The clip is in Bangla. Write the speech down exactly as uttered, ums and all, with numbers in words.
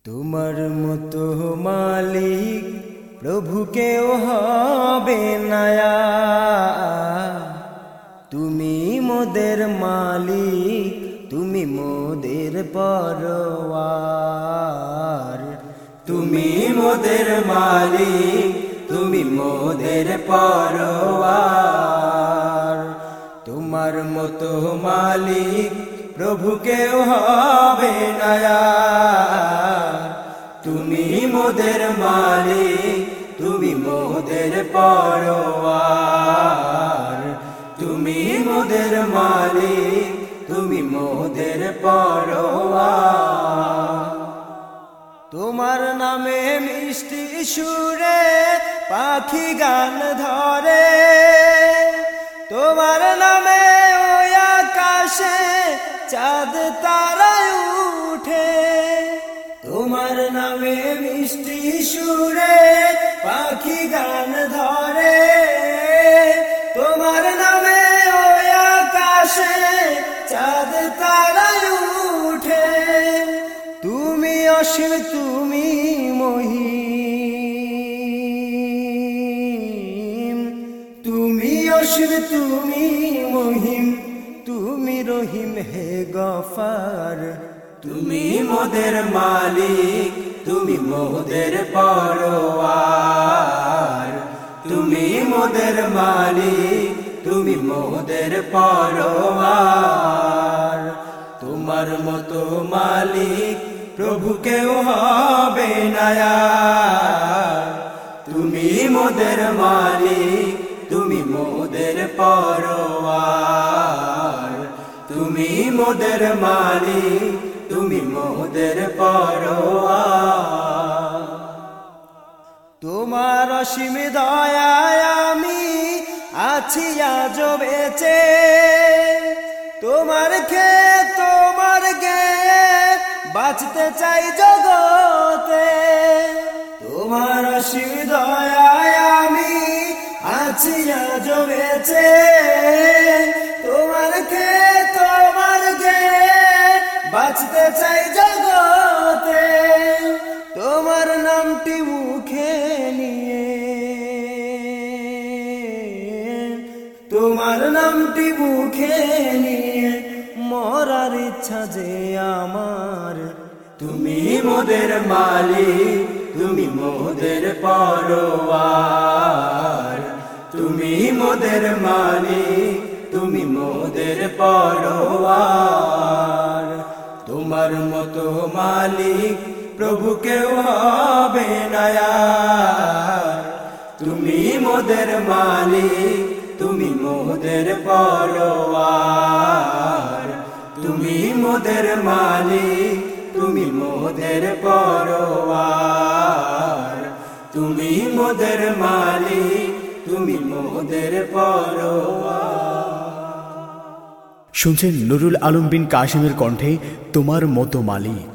তোমার মতো মালিক প্রভু কেউ হবে না, তুমি মোদের মালিক, তুমি মোদের পরওয়ার। তুমি মোদের মালিক, তুমি মোদের পরওয়ার। তোমার মতো মালিক প্রভু কেউ হবে না, তুমি মোদের মালিক, তুমি মোদের পরওয়ার। তুমি মোদের মালিক, তুমি মোদের পরওয়ার। তোমার নামে মিষ্টি সুরে পাখি গান ধরে, তোমার নামে ওই আকাশে চাঁদ তারায় উঠে। তোমার নামে মিষ্টি সুরে পাখি গান ধরে, তোমার নামে ওই আকাশে চাঁদ তারায় উঠে। তুমি অসীম, তুমি মহিম, তুমি অসীম, তুমি মহিম, তুমি রহিম হে গফার। তুমি মোদের মালিক, তুমি মোদের পরওয়ার। তুমি মোদের মালিক, তুমি মোদের পরওয়ার। তোমার মতো মালিক প্রভু কেউ হবে না, তুমি মোদের মালিক, তুমি মোদের পরওয়ার। তুমি মোদের মালিক, তুমি মোদের পরওয়ার। তোমার অসীম দয়ায় আমি আছি আজ বেঁচে, তোমার খেয়ে তোমার গে বাঁচতে চাই জগতে। তোমার অসীম দয়ায় আমি আছি আজ বেঁচে, তোমার খেয়ে তোমার গে বাঁচতে চাই জগতে। তোমার নামটি মুখে নিয়ে, তোমার নামটি মুখে নিয়ে মরার ইচ্ছা যে আমার। তুমি মোদের মালিক, তুমি মোদের পরওয়ার। তুমি মোদের মালিক, তুমি মোদের পরওয়ার। তোমার মতো মালিক প্রভু কেউ হবে না, তুমি মোদের মালিক, তুমি মোদের পরওয়ার। তুমি মোদের মালিক, তুমি মোদের পরওয়ার। তুমি মোদের মালিক, তুমি মোদের পরওয়ার। শুনছেন নুরুল আলম বিন কাশিমের কণ্ঠে তোমার মতো মালিক।